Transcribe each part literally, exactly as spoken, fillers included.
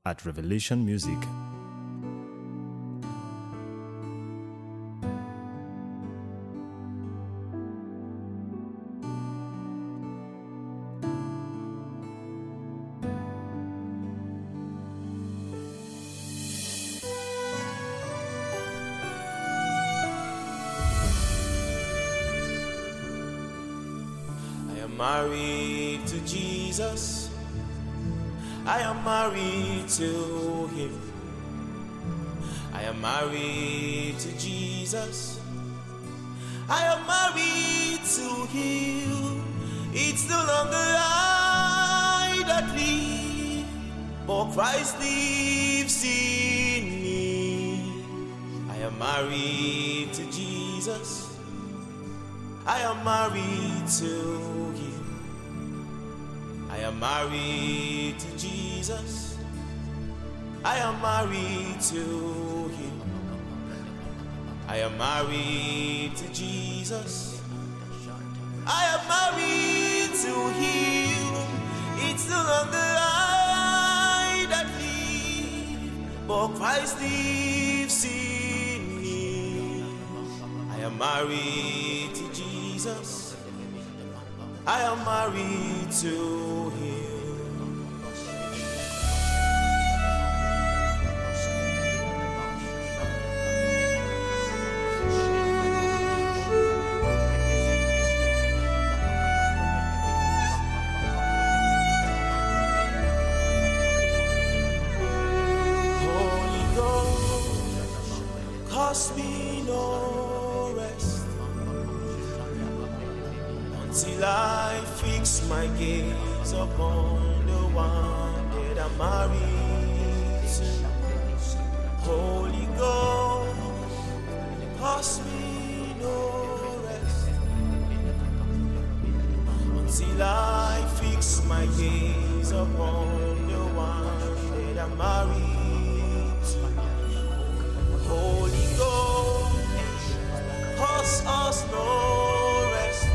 at Revelation Music. Married to Jesus, I am married to Him. I am married to Jesus, I am married to Him. It's no longer I that live, but Christ lives in me. I am married to Jesus, I am married to Him. I am married to Jesus, I am married to Him. I am married to Jesus, I am married to Him. It's no longer I that live, but Christ lives in me. I am married to Jesus, I am married to Him. Holy Ghost, cost me no rest till I fix my gaze upon the one that I'm married to. Holy Ghost, cost me no rest until I fix my gaze upon the one that I'm married to. Holy Ghost, cost us no rest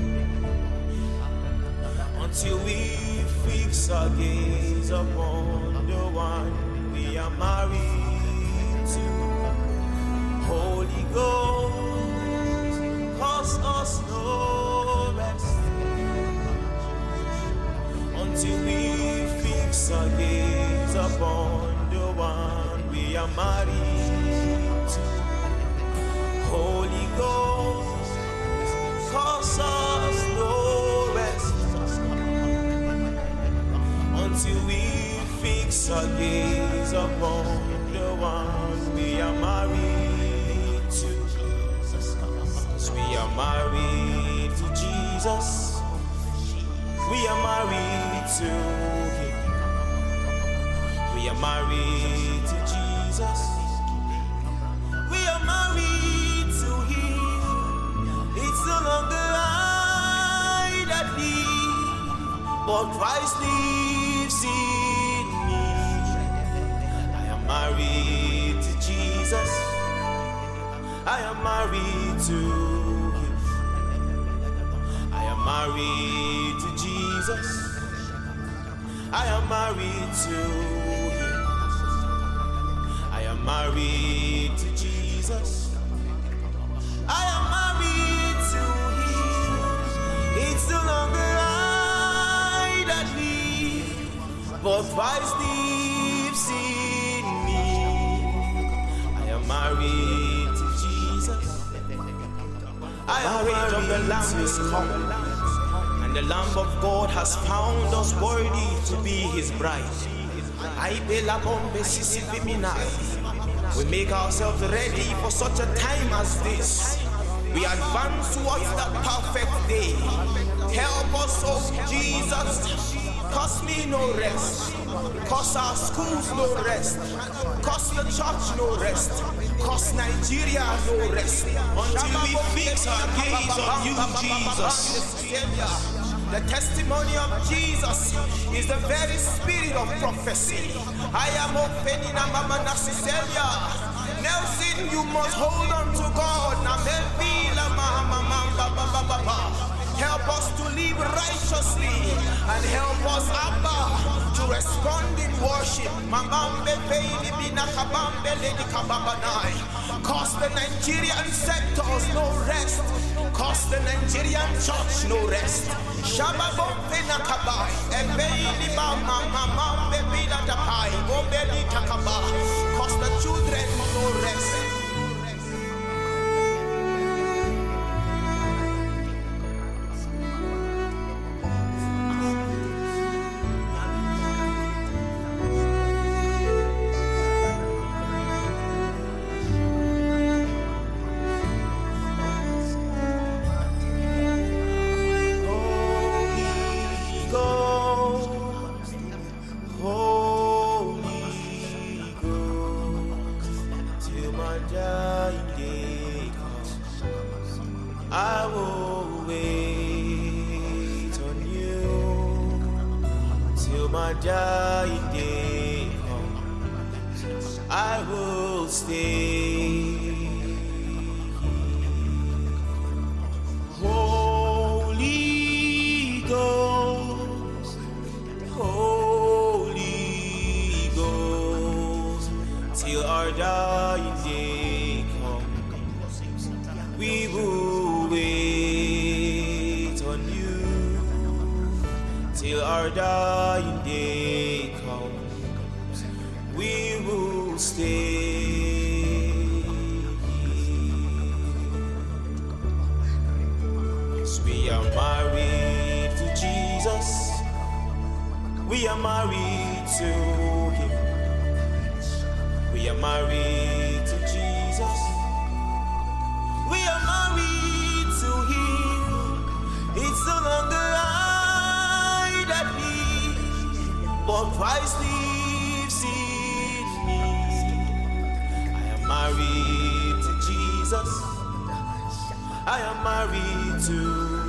until we fix our gaze upon the one we are married to. Holy Ghost, cause us no rest until we fix our gaze upon the one we are married to. Holy Ghost, cause us no rest until we fix our gaze upon the one we are married to. As we are married to Jesus, we are married to Him. We are married to Jesus, we are married to Him. It's no longer I that live, but Christ lives in me. I am married to Jesus, I am married to Him. I am married to Jesus, I am married to Him. I am married to Jesus, I am married to Him. It's no longer I that live, but Christ lives in me. I am married to Jesus, I am married of the Lamb is come, and the Lamb of God has found us worthy to be His bride. I be la bombe sisi feminai. We make ourselves ready for such a time as this. We advance towards that perfect day. Help us, oh Jesus. Cause me no rest. Cause our schools no rest. Cause the church no rest. Cause Nigeria no rest. Until we fix our gaze on you, Jesus. The testimony of Jesus is the very spirit of prophecy. I am offending Mama Nasiselia. Nelson, you must hold on to God. Help us to live righteously and help us, Abba, to respond in worship. Mamambe Baby Bina Kabambe Lady Kababanai. Cause the Nigerian sectors no rest. Cause the Nigerian church no rest. Shababom Penakabai. Ebeini Mama Mamambe Bina Tapai. Obeli Takaba. Cause the children no rest. I will wait on you till my dying day comes. I will stay. Holy Ghost, Holy Ghost, till our dying day comes. We will wait on you till our dying day comes. We will stay. Yes, we are married to Jesus. We are married to Him. We are married to Jesus. We are married to Him. It's no longer I that live, but Christ lives in me. I am married to Jesus. I am married to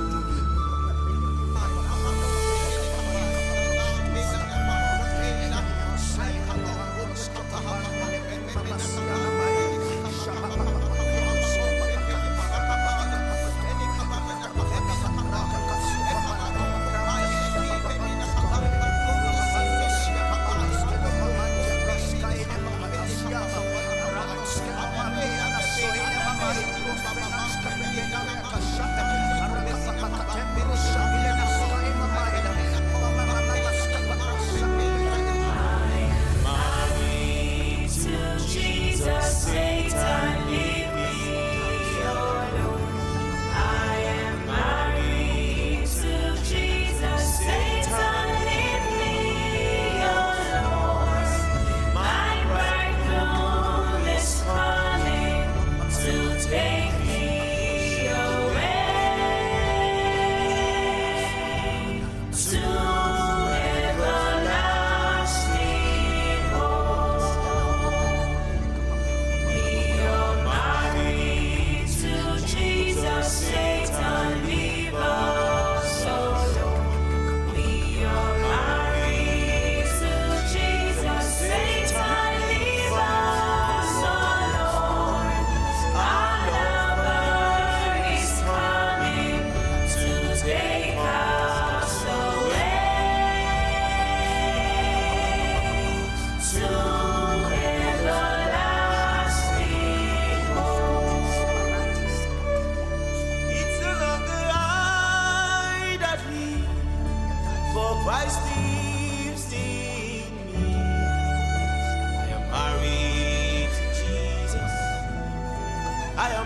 Christ lives in me. I am married to Jesus. I am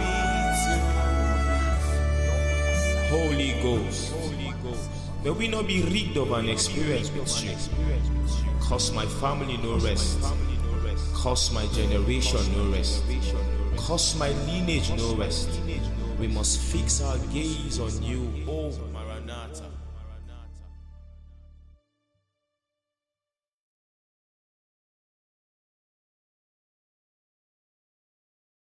married to Holy Ghost. Holy Ghost. May we not be rigged of an experience with you. Cause my family no rest. Cause my generation no rest. Cause my lineage no rest. We must fix our gaze on you, oh my